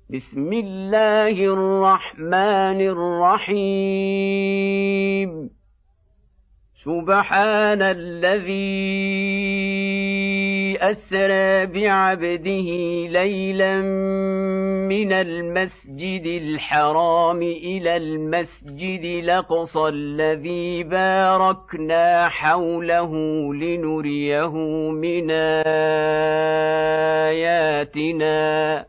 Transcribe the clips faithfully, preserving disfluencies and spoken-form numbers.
بسم الله الرحمن الرحيم سبحان الذي أسرى بعبده ليلا من المسجد الحرام إلى المسجد الأقصى الذي باركنا حوله لنريه من آياتنا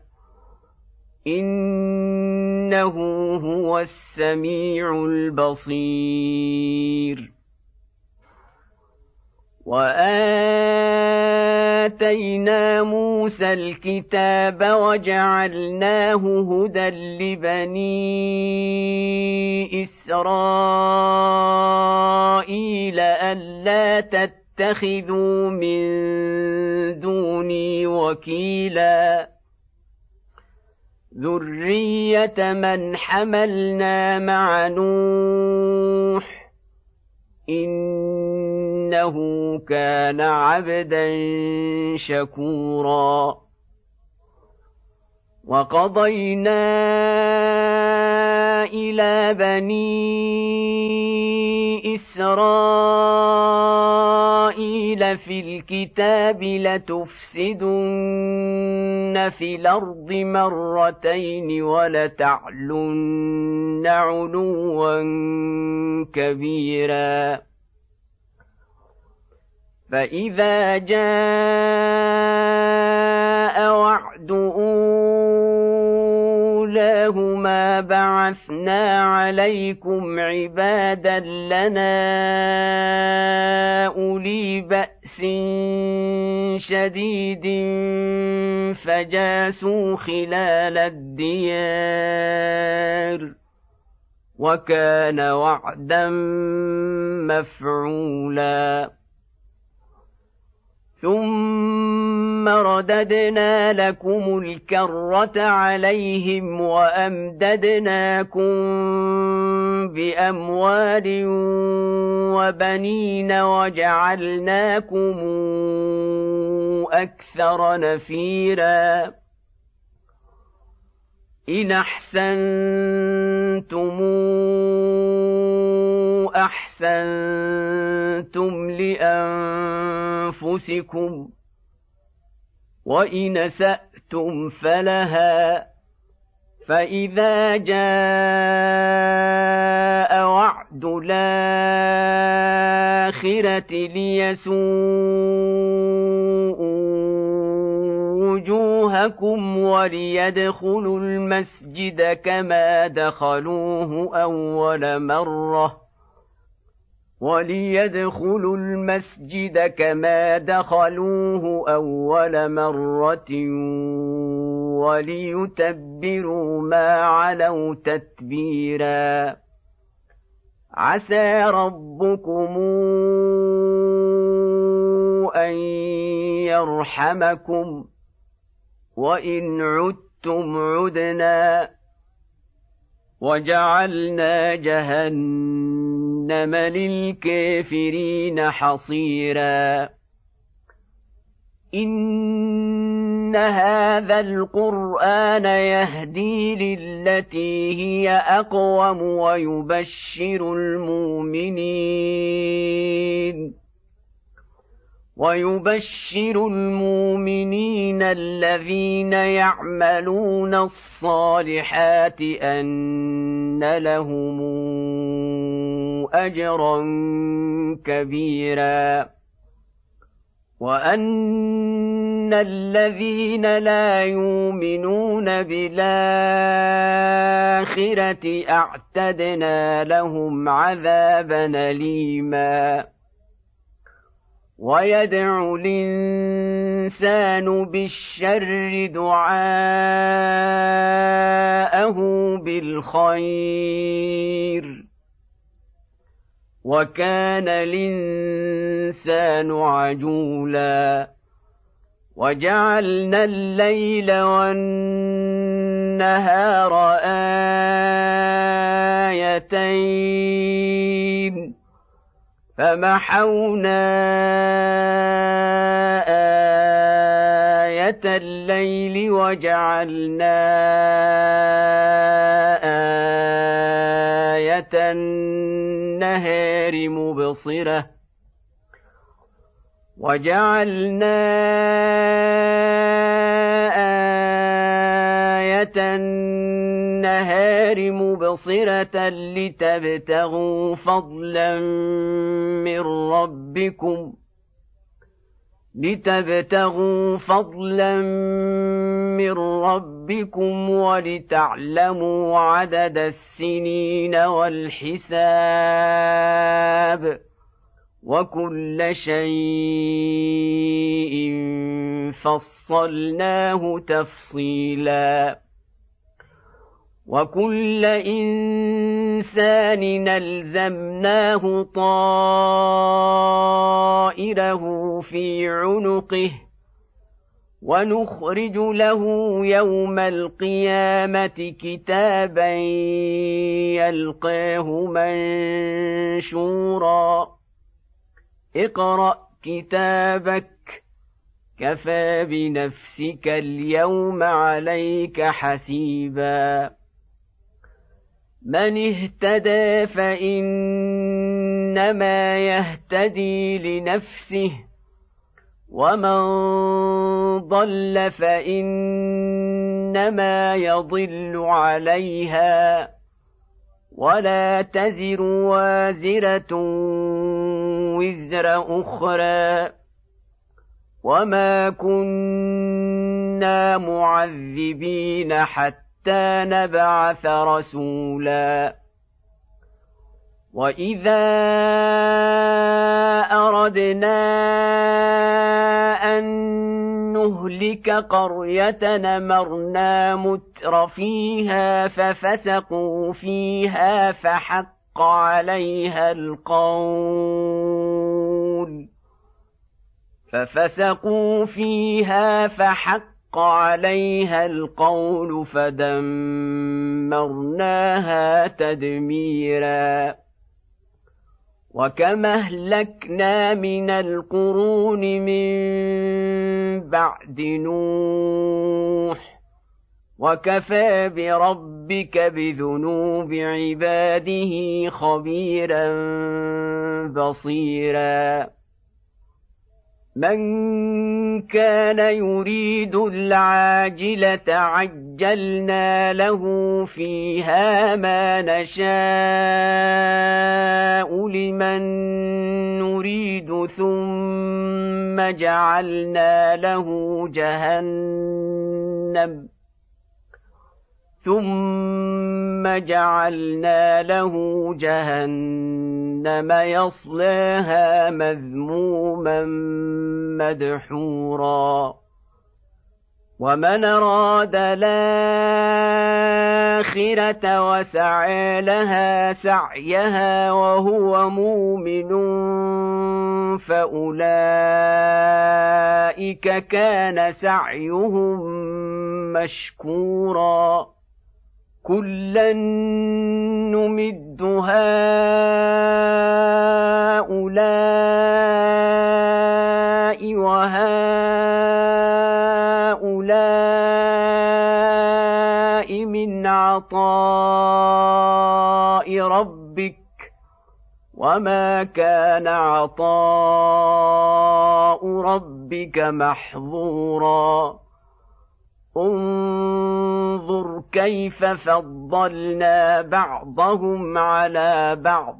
إنه هو السميع البصير وآتينا موسى الكتاب وجعلناه هدى لبني إسرائيل ألا تتخذوا من دوني وكيلا ذرية من حملنا مع نوح إنه كان عبدا شكورا وقضينا إلى بني إسرائيل في الكتاب لتفسدن في الأرض مرتين ولتعلن علوا كبيرا فإذا جاء وعد أولاهما بعثنا عليكم عبادا لنا أولي بأس شديد فجاسوا خلال الديار وكان وعدا مفعولا ثم رددنا لكم الكرة عليهم وأمددناكم بأموال وبنين وجعلناكم أكثر نفيرا إن أحسنتم أحسنتم لأنفسكم وإن أسأتم فلها فإذا جاء وعد الآخرة ليسوءوا وجوهكم وليدخلوا المسجد كما دخلوه أول مرة وليدخلوا المسجد كما دخلوه أول مرة وليتبروا ما علوا تتبيرا عسى ربكم أن يرحمكم وإن عدتم عدنا وجعلنا جهنم للكافرين حصيرا إن هذا القرآن يهدي للتي هي أقوم ويبشر المؤمنين ويبشر المؤمنين الذين يعملون الصالحات أن لهم أجرا كبيرا وأن الذين لا يؤمنون بالآخرة أعتدنا لهم عذابا أليما ويدعو الإنسان بالشر دعاءه بالخير وكان الإنسان عجولا وجعلنا الليل والنهار آيتين فمحونا آية الليل وجعلنا النهار مبصرة وجعلنا آية النهار مبصرة لتبتغوا فضلا من ربكم لتبتغوا فضلا من ربكم ولتعلموا عدد السنين والحساب وكل شيء فصلناه تفصيلا وكل إنسان ألزمناه طائره في عنقه ونخرج له يوم القيامة كتابا يلقاه منشورا اقرأ كتابك كفى بنفسك اليوم عليك حسيبا من اهتدى فإنما يهتدي لنفسه ومن ضل فإنما يضل عليها ولا تزر وازرة وزر أخرى وما كنا معذبين حتى نبعث رسولا وإذا أردنا أن نهلك قرية أمرنا متر فيها ففسقوا فيها فحق عليها القول ففسقوا فيها فحق عليها القول فدمرناها تدميرا وكم أهلكنا من القرون من بعد نوح وكفى بربك بذنوب عباده خبيرا بصيرا من كان يريد العاجلة عجلنا له فيها ما نشاء لمن نريد ثم جعلنا له جهنم ثم جعلنا له جهنم يصلاها مذموما مدحورا ومن أراد الآخرة وسعى لها سعيها وهو مؤمن فأولئك كان سعيهم مشكورا كلا نمد هؤلاء وهؤلاء من عطاء ربك وما كان عطاء ربك محظورا انظر كيف فضلنا بعضهم على بعض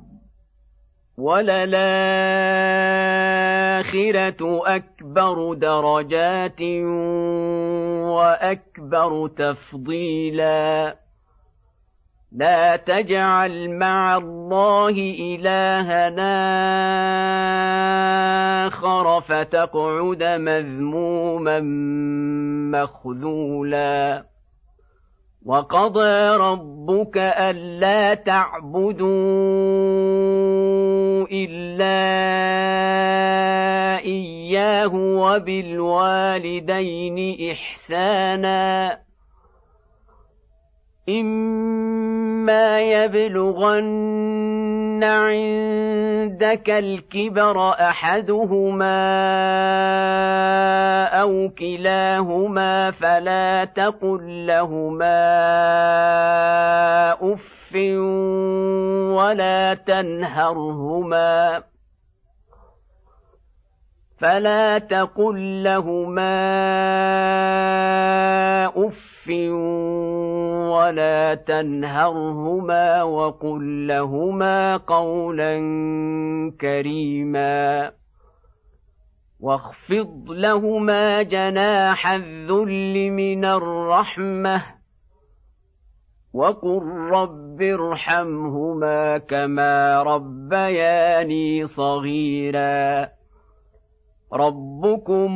وللآخرة أكبر درجات وأكبر تفضيلا لا تجعل مع الله إلهنا آخر فتقعد مذموما مخذولا وقضى ربك ألا تعبدوا إلا إياه وبالوالدين إحسانا إما يبلغن عندك الكبر أحدهما أو كلاهما فلا تقل لهما أف تنهرهما فلا تقل لهما أف ولا تنهرهما وقل لهما قولا كريما واخفض لهما جناح الذل من الرحمة وقل رب ارحمهما كما ربياني صغيرا ربكم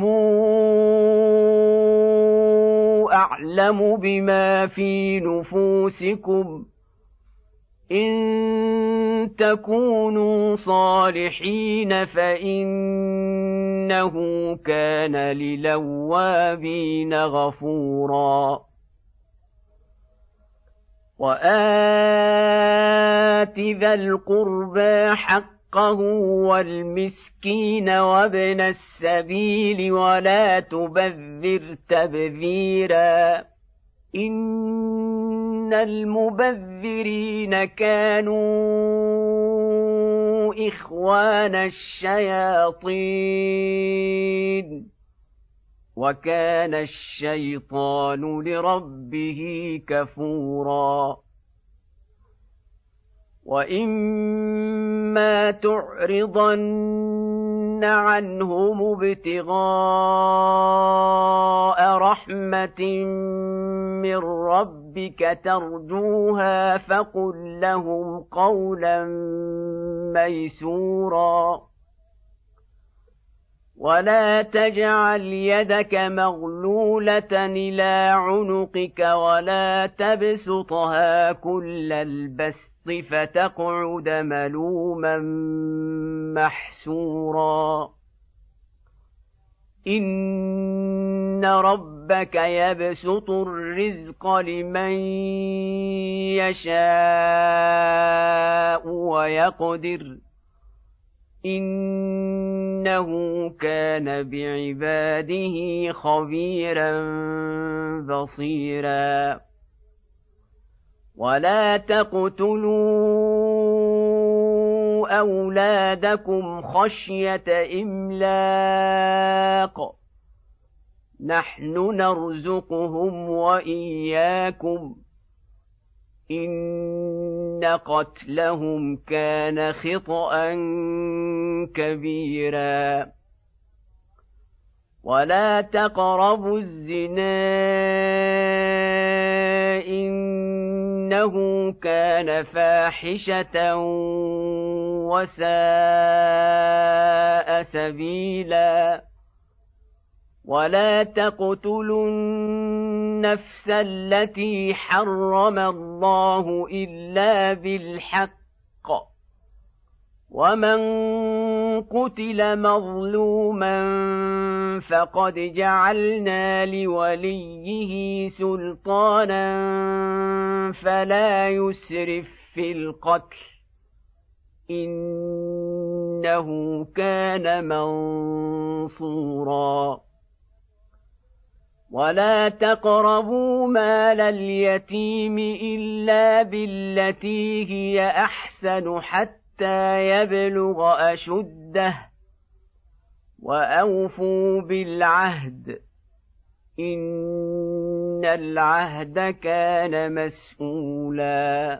أعلم بما في نفوسكم إن تكونوا صالحين فإنه كان للأوابين غفورا وآت ذا القربى حقه والمسكين وابن السبيل ولا تبذر تبذيرا إن المبذرين كانوا إخوان الشياطين وكان الشيطان لربه كفورا وإما تعرضن عنهم ابتغاء رحمة من ربك ترجوها فقل لهم قولا ميسورا ولا تجعل يدك مغلولة إلى عنقك ولا تبسطها كل البسط فتقعد ملوما محسورا إن ربك يبسط الرزق لمن يشاء ويقدر إنه كان بعباده خبيرا بصيرا ولا تقتلوا أولادكم خشية إملاق نحن نرزقهم وإياكم إن قتلهم كان خطأ كبيرا ولا تقربوا الزنا إنه كان فاحشة وساء سبيلا ولا تقتلوا النفس التي حرم الله إلا بالحق ومن قتل مظلوما فقد جعلنا لوليه سلطانا فلا يسرف في القتل إنه كان منصورا ولا تقربوا مال اليتيم إلا بالتي هي أحسن حتى يبلغ أشده وأوفوا بالعهد إن العهد كان مسؤولا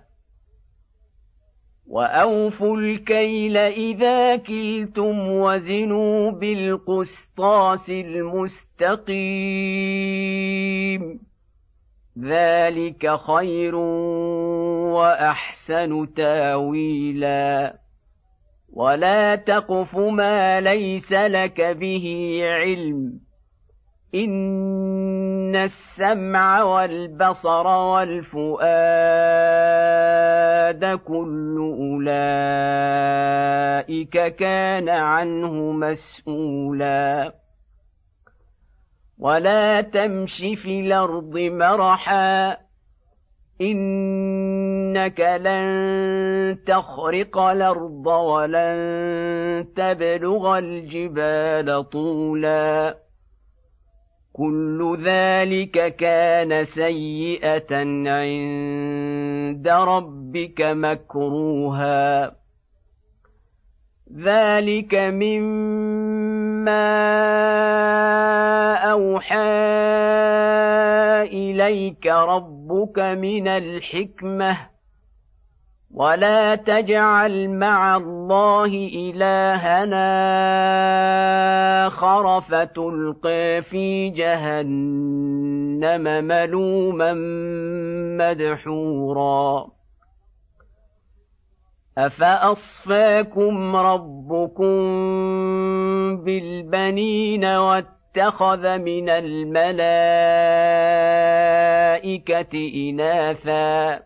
وأوفوا الكيل إذا كلتم وزنوا بالقسطاس المستقيم ذلك خير وأحسن تاويلا ولا تقف ما ليس لك به علم إن السمع والبصر والفؤاد كل أولئك كان عنه مسؤولا ولا تمش في الأرض مرحا إنك لن تخرق الأرض ولن تبلغ الجبال طولا كل ذلك كان سيئة عند ربك مكروها ذلك مما أوحى إليك ربك من الحكمة ولا تجعل مع الله إلهنا آخر فتلقى في جهنم ملوما مدحورا أفأصفاكم ربكم بالبنين واتخذ من الملائكة إناثا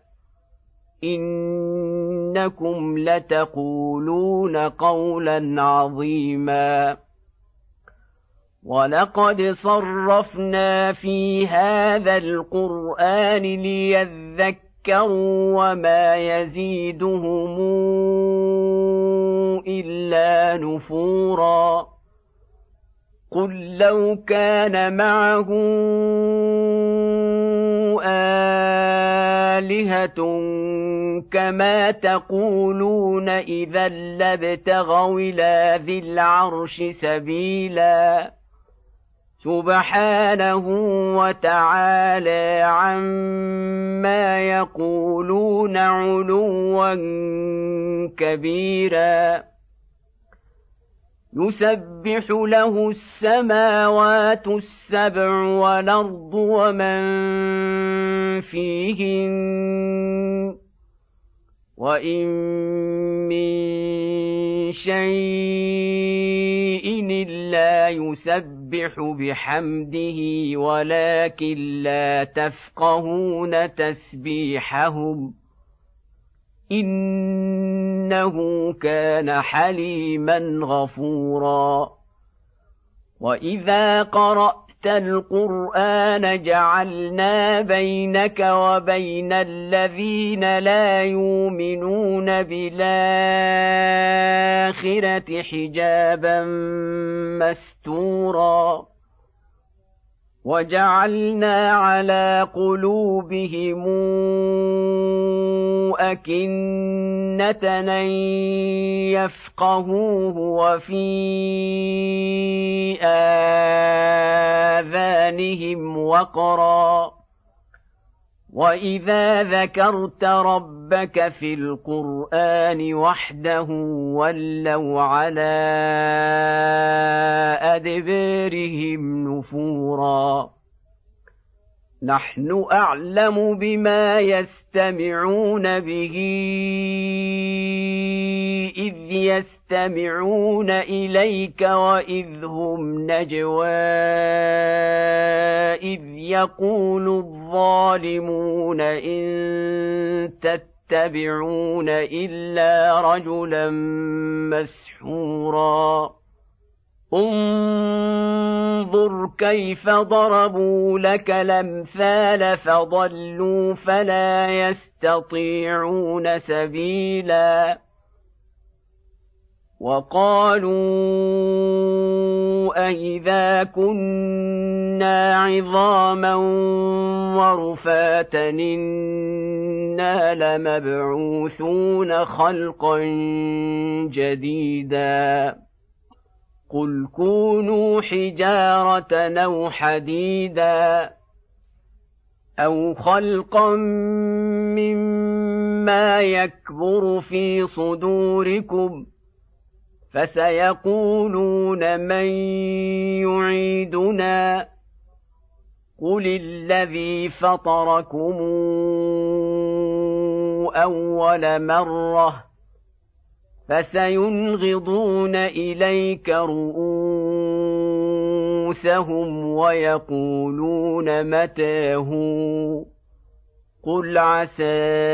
إنكم لتقولون قولا عظيما ولقد صرفنا في هذا القرآن ليذكروا وما يزيدهم إلا نفورا قل لو كان معه آلهة كما تقولون إذا لابتغوا إلى ذي العرش سبيلا سبحانه وتعالى عما يقولون علوا كبيرا يسبح له السماوات السبع والأرض ومن فيهن وإن من شيء إلا يسبح بحمده ولكن لا تفقهون تسبيحهم إنه كان حليما غفورا وإذا قرأت القرآن جعلنا بينك وبين الذين لا يؤمنون بالآخرة حجابا مستورا وجعلنا على قلوبهم أكنة أن يفقهوه وفي آذانهم وقرا وإذا ذكرت ربك في القرآن وحده ولوا على أدبارهم نفورا نحن أعلم بما يستمعون به إذ يستمعون إليك وإذ هم نجوى إذ يقول الظالمون إن تتبعون إلا رجلا مسحورا انظر كيف ضربوا لك الأمثال فضلوا فلا يستطيعون سبيلا وقالوا أئذا كنا عظاما ورفاتا إنا لمبعوثون خلقا جديدا قل كونوا حجارة أو حديدا أو خلقا مما يكبر في صدوركم فسيقولون من يعيدنا قل الذي فطركم أول مرة فسينغضون إليك رؤوسهم ويقولون متى هو قل عسى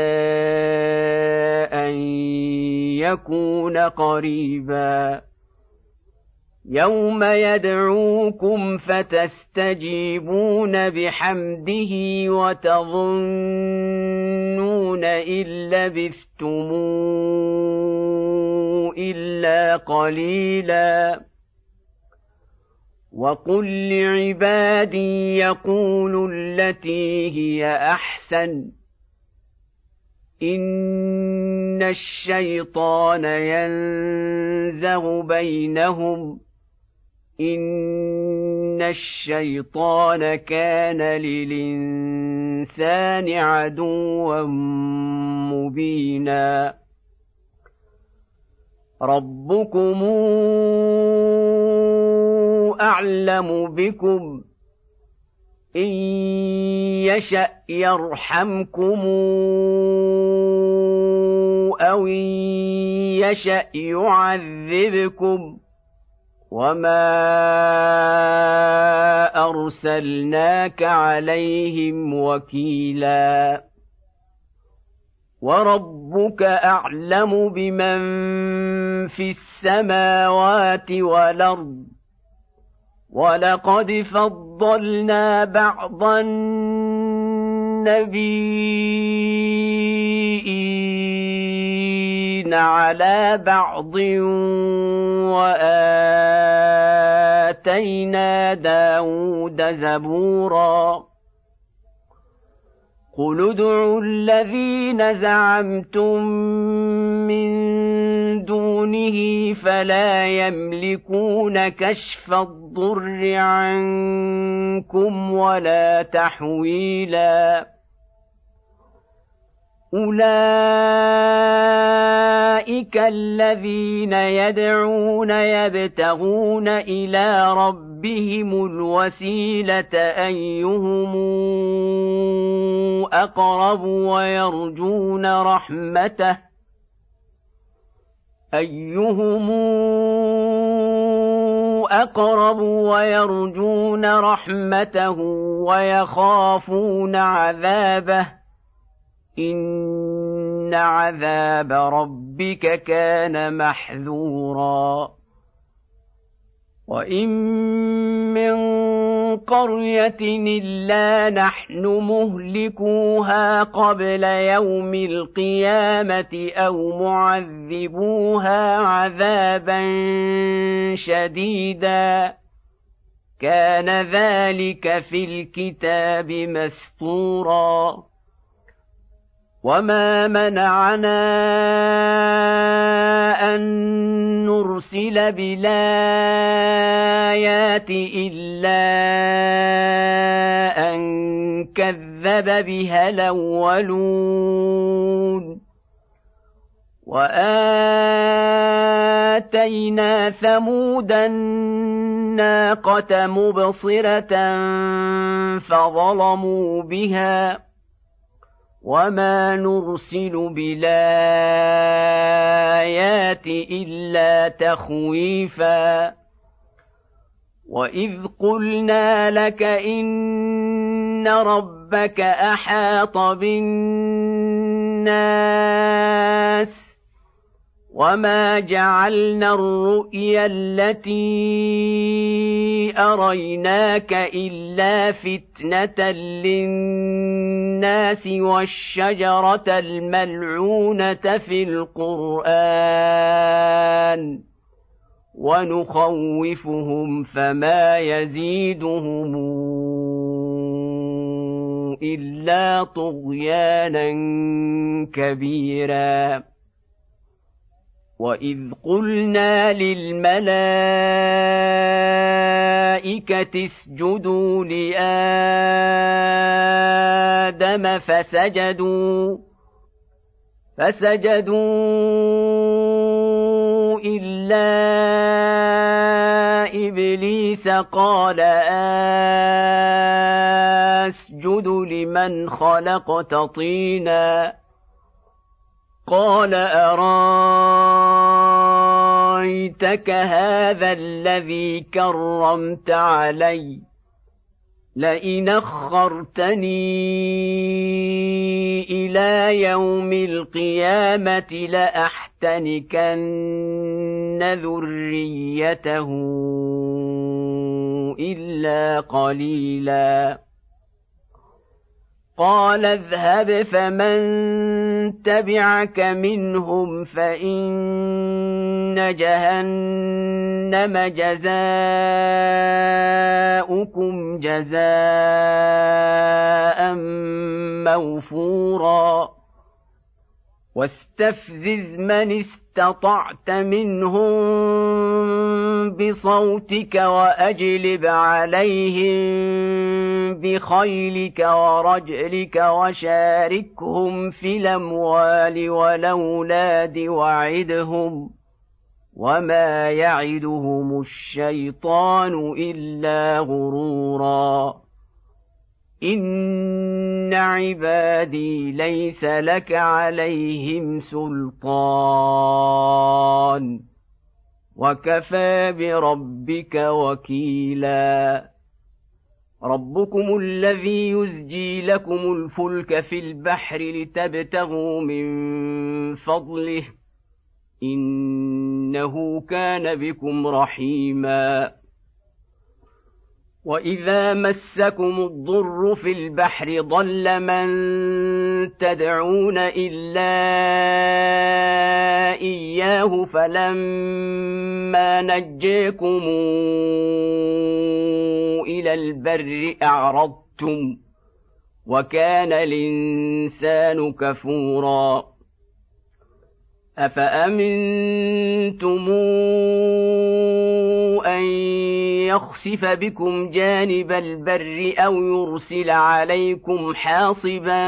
أن يكون قريبا يوم يدعوكم فتستجيبون بحمده وتظنون إن لبثتم إلا قليلا وقل لعبادي يقولوا التي هي أحسن إن إن الشيطان ينزغ بينهم إن الشيطان كان للإنسان عدوا مبينا ربكم أعلم بكم إن يشأ يرحمكم أو إن يشأ يعذبكم وما أرسلناك عليهم وكيلا وربك أعلم بمن في السماوات والأرض ولقد فضلنا بعض النبيين على بعض وآتينا داود زبورا قل ادعوا الذين زعمتم من دونه فلا يملكون كشف الضر عنكم ولا تحويلا أولئك الذين يدعون يبتغون إلى ربهم الوسيلة أيهم أقرب ويرجون رحمته أيهم أقرب ويرجون رحمته ويخافون عذابه إن عذاب ربك كان محذورا وإن من قرية إلا نحن مهلكوها قبل يوم القيامة أو معذبوها عذابا شديدا كان ذلك في الكتاب مسطورا وما منعنا أن نرسل بالآيات إلا أن كذب بها الأولون وآتينا ثمود الناقة مبصرة فظلموا بها وما نرسل بالآيات إلا تخويفا وإذ قلنا لك إن ربك أحاط بالناس وما جعلنا الرؤيا التي أريناك إلا فتنة للناس والشجرة الملعونة في القرآن ونخوفهم فما يزيدهم إلا طغيانا كبيرا وإذ قلنا للملائكة اسجدوا لآدم فسجدوا فسجدوا إلا إبليس قال أسجد لمن خلقت طينا قال أرايتك هذا الذي كرمت علي لئن أخرتني إلى يوم القيامة لأحتنكن ذريته إلا قليلا قال اذهب فمن تبعك منهم فإن جهنم جزاؤكم جزاء موفورا واستفزز من استطعت منهم بصوتك وأجلب عليهم بخيلك ورجلك وشاركهم في الأموال والأولاد وعدهم وما يعدهم الشيطان إلا غرورا إن عبادي ليس لك عليهم سلطان وكفى بربك وكيلا ربكم الذي يزجي لكم الفلك في البحر لتبتغوا من فضله إنه كان بكم رحيما وإذا مسكم الضر في البحر ضل من تدعون إلا إياه فلما نجيكم إلى البر أعرضتم وكان الإنسان كفورا أفأمنتم أن يخسف بكم جانب البر أو يرسل عليكم حاصبا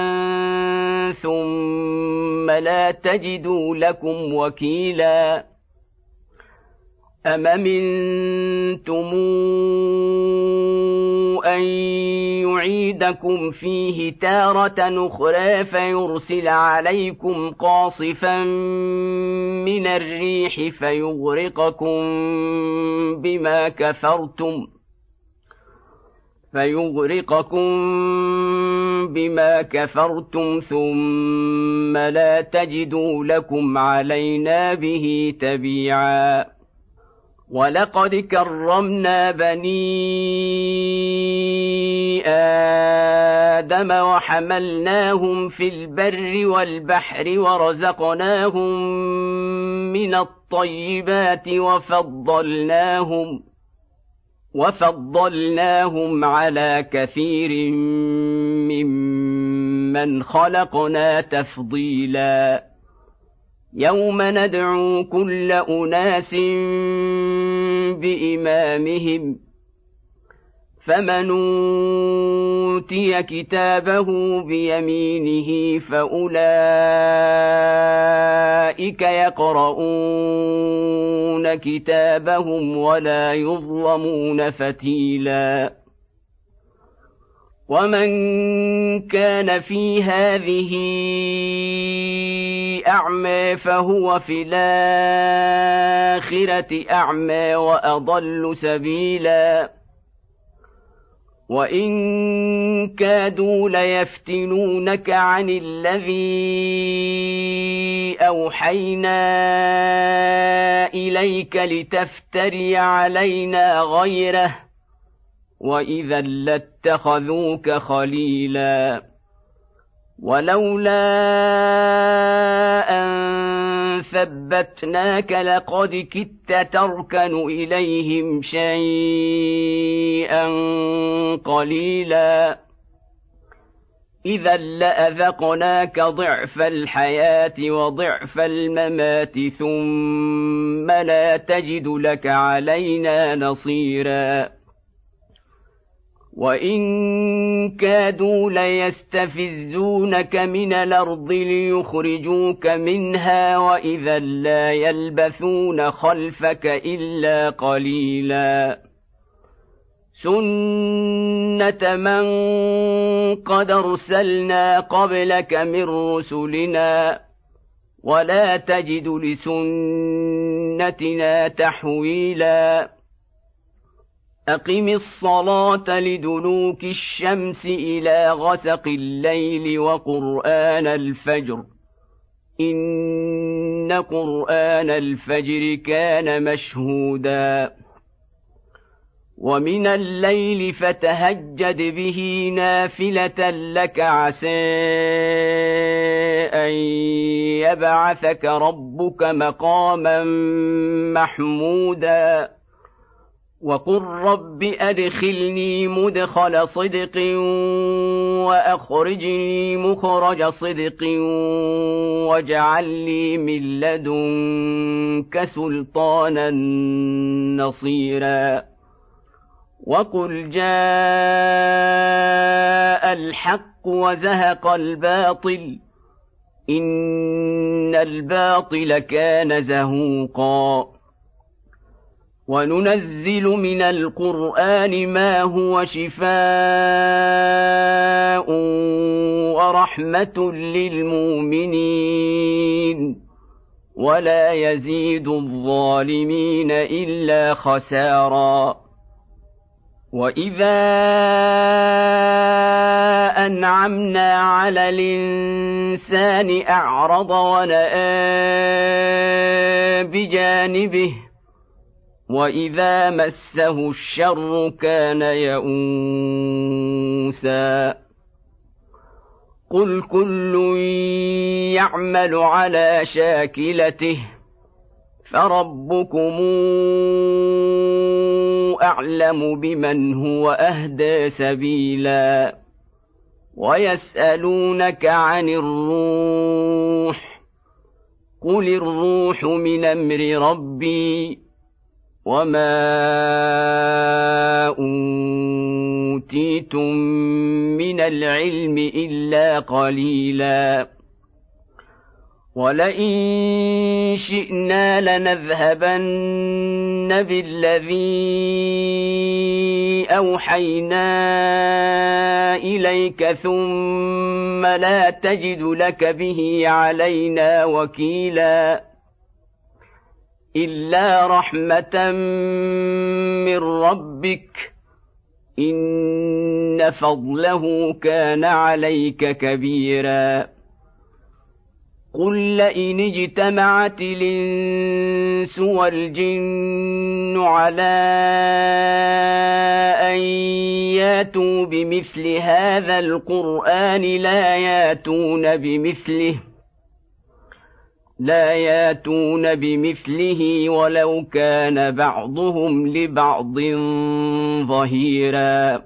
ثم لا تجدوا لكم وكيلا أم أمنتم أن يعيدكم فيه تارة أخرى فيرسل عليكم قاصفا من الريح فيغرقكم بما كفرتم فيغرقكم بما كفرتم ثم لا تجدوا لكم علينا به تبيعا ولقد كرمنا بني آدم وحملناهم في البر والبحر ورزقناهم من الطيبات وفضلناهم وفضلناهم على كثير ممن خلقنا تفضيلا يوم ندعو كل أناس بإمامهم فمن أوتي كتابه بيمينه فأولئك يقرؤون كتابهم ولا يظلمون فتيلا ومن كان في هذه أعمى فهو في الآخرة أعمى وأضل سبيلا وإن كادوا ليفتنونك عن الذي أوحينا إليك لتفتري علينا غيره وإذا لاتخذوك خليلا ولولا أن ثبتناك لقد كدت تركن إليهم شيئا قليلا إذا لأذقناك ضعف الحياة وضعف الممات ثم لا تجد لك علينا نصيرا وإن كادوا ليستفزونك من الأرض ليخرجوك منها وإذا لا يلبثون خلفك إلا قليلا سنة من قد أرسلنا قبلك من رسلنا ولا تجد لسنتنا تحويلا أقم الصلاة لدلوك الشمس إلى غسق الليل وقرآن الفجر إن قرآن الفجر كان مشهودا ومن الليل فتهجد به نافلة لك عسى أن يبعثك ربك مقاما محمودا وقل رب أدخلني مدخل صدق وأخرجني مخرج صدق واجعل لي من لدنك سلطانا نصيرا وقل جاء الحق وزهق الباطل إن الباطل كان زهوقا وننزل من القرآن ما هو شفاء ورحمة للمؤمنين ولا يزيد الظالمين إلا خسارا وإذا أنعمنا على الإنسان أعرض ونأى بجانبه وإذا مسه الشر كان يئوسا قل كل يعمل على شاكلته فربكم أعلم بمن هو أهدى سبيلا ويسألونك عن الروح قل الروح من أمر ربي وما أوتيتم من العلم إلا قليلا ولئن شئنا لنذهبن بالذي أوحينا إليك ثم لا تجد لك به علينا وكيلا إلا رحمة من ربك إن فضله كان عليك كبيرا قل لئن اجتمعت الإنس والجن على أن ياتوا بمثل هذا القرآن لا ياتون بمثله لا ياتون بمثله ولو كان بعضهم لبعض ظهيرا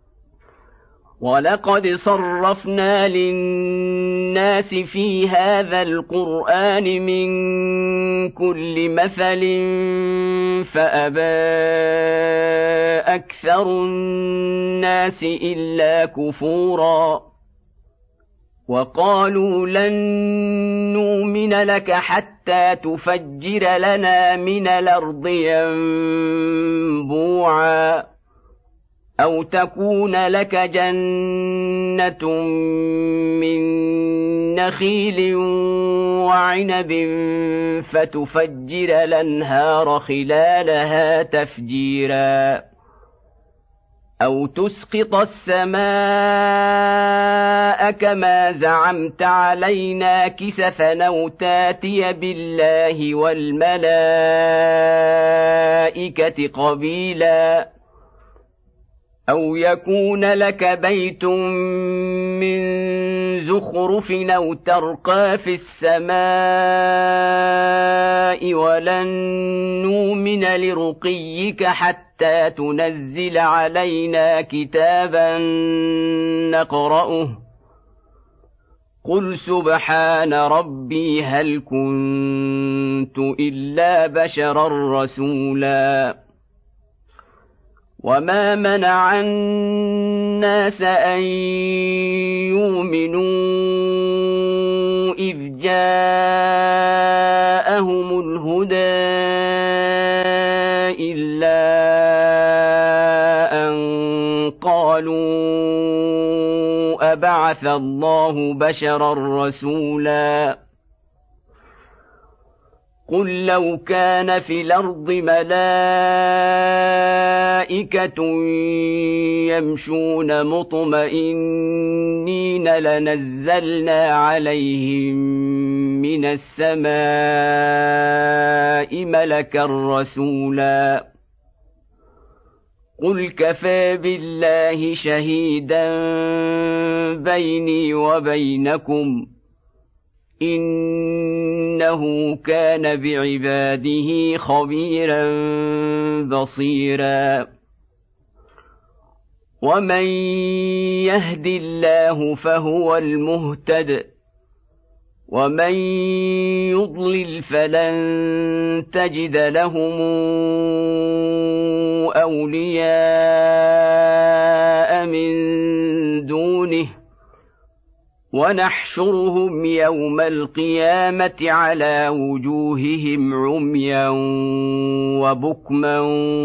ولقد صرفنا للناس في هذا القرآن من كل مثل فأبى أكثر الناس إلا كفورا وقالوا لن نؤمن لك حتى تفجر لنا من الأرض ينبوعا أو تكون لك جنة من نخيل وعنب فتفجر الأنهار خلالها تفجيرا أو تسقط السماء كما زعمت علينا كسفا أو تاتي بالله والملائكة قبيلا أو يكون لك بيت من زخرف أو ترقى في السماء ولن نؤمن لرقيك حتى تنزل علينا كتابا نقرأه قل سبحان ربي هل كنت إلا بشرا رسولا وما منع الناس أن يؤمنوا إذ جاءهم الهدى إلا أن قالوا أبعث الله بشرا رسولا قل لو كان في الأرض ملائكة يمشون مطمئنين لنزلنا عليهم من السماء ملكا رسولا قل كفى بالله شهيدا بيني وبينكم إنه كان بعباده خبيرا بصيرا ومن يهد الله فهو المهتد ومن يضلل فلن تجد لهم أولياء من دونه ونحشرهم يوم القيامة على وجوههم عميا وبكما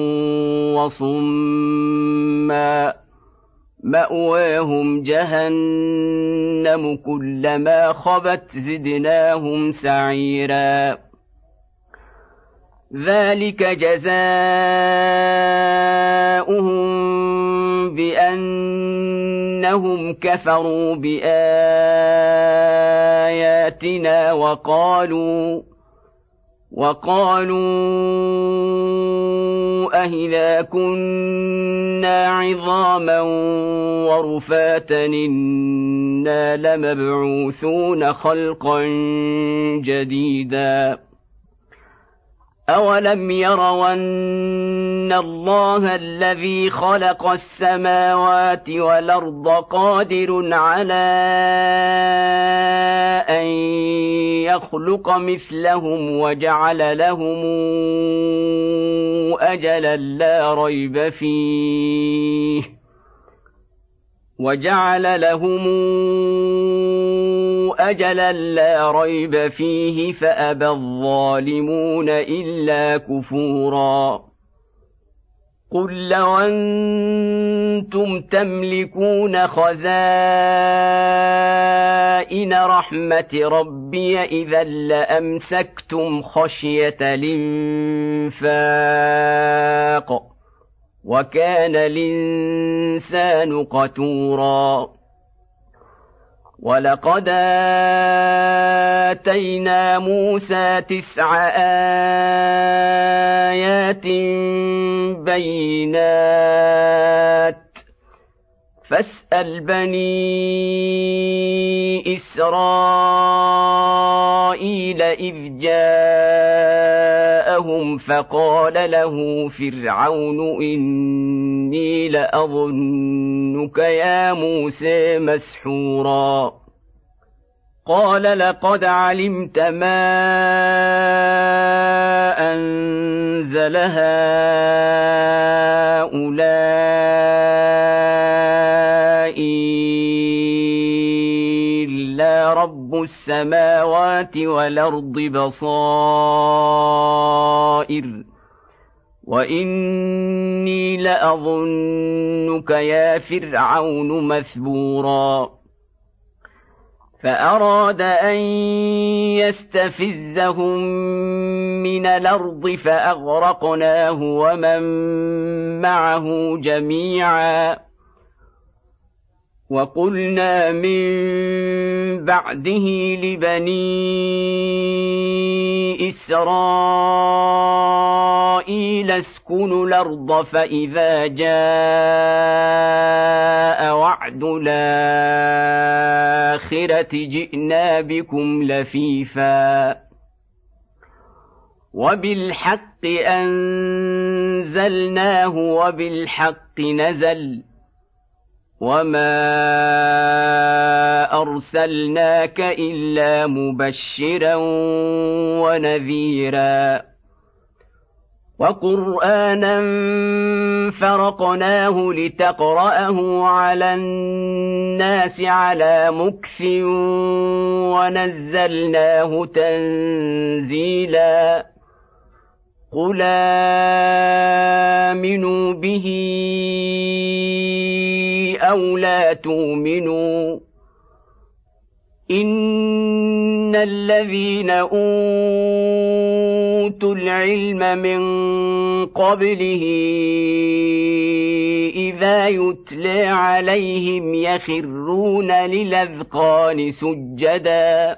وصما مأواهم جهنم كلما خبت زدناهم سعيرا ذلك جزاؤهم بأنهم كفروا بآياتنا وقالوا وقالوا أإذا كنا عظاما ورفاتا إنا لمبعوثون خلقا جديدا أولم يروا أن الله الذي خلق السماوات والأرض قادر على أن يخلق مثلهم وجعل لهم أجلا لا ريب فيه وجعل لهم أجلا لا ريب فيه فأبى الظالمون إلا كفورا قل لو أنتم تملكون خزائن رحمة ربي إذا لأمسكتم خشية الإنفاق وكان الإنسان قتورا ولقد آتينا موسى تسع آيات بينات فاسأل بني إسرائيل إذ جاءهم فقال له فرعون إني لأظنك يا موسى مسحورا قال لقد علمت ما أنزل هؤلاء إلا رب السماوات والأرض بصائر وإني لأظنك يا فرعون مثبورا فأراد أن يستفزهم من الأرض فأغرقناه ومن معه جميعا وقلنا من بعده لبني إسرائيل اسكنوا الأرض فإذا جاء وعد الآخرة جئنا بكم لفيفا وبالحق أنزلناه وبالحق نزل وما أرسلناك إلا مبشرا ونذيرا وقرآنا فرقناه لتقرأه على الناس على مكث ونزلناه تنزيلا قل آمنوا به أو لا تؤمنوا إن الذين أوتوا العلم من قبله إذا يتلى عليهم يخرون للأذقان سجدا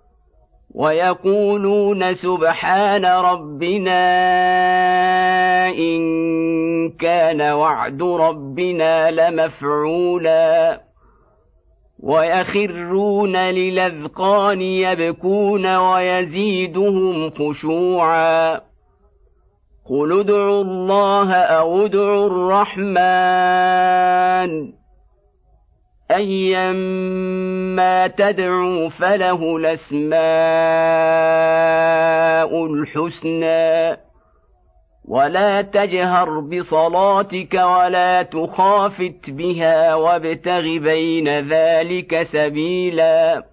ويقولون سبحان ربنا إن كان وعد ربنا لمفعولا ويخرون للأذقان يبكون ويزيدهم خشوعا قل ادعوا الله أو ادعوا الرحمن أيما تدعوا فله الأسماء الحسنى ولا تجهر بصلاتك ولا تخافت بها وابتغ بين ذلك سبيلا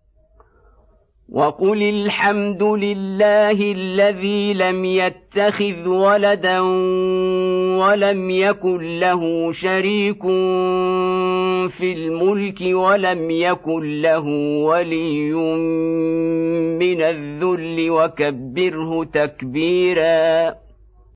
وقل الحمد لله الذي لم يتخذ ولدا ولم يكن له شريك في الملك ولم يكن له ولي من الذل وكبره تكبيرا.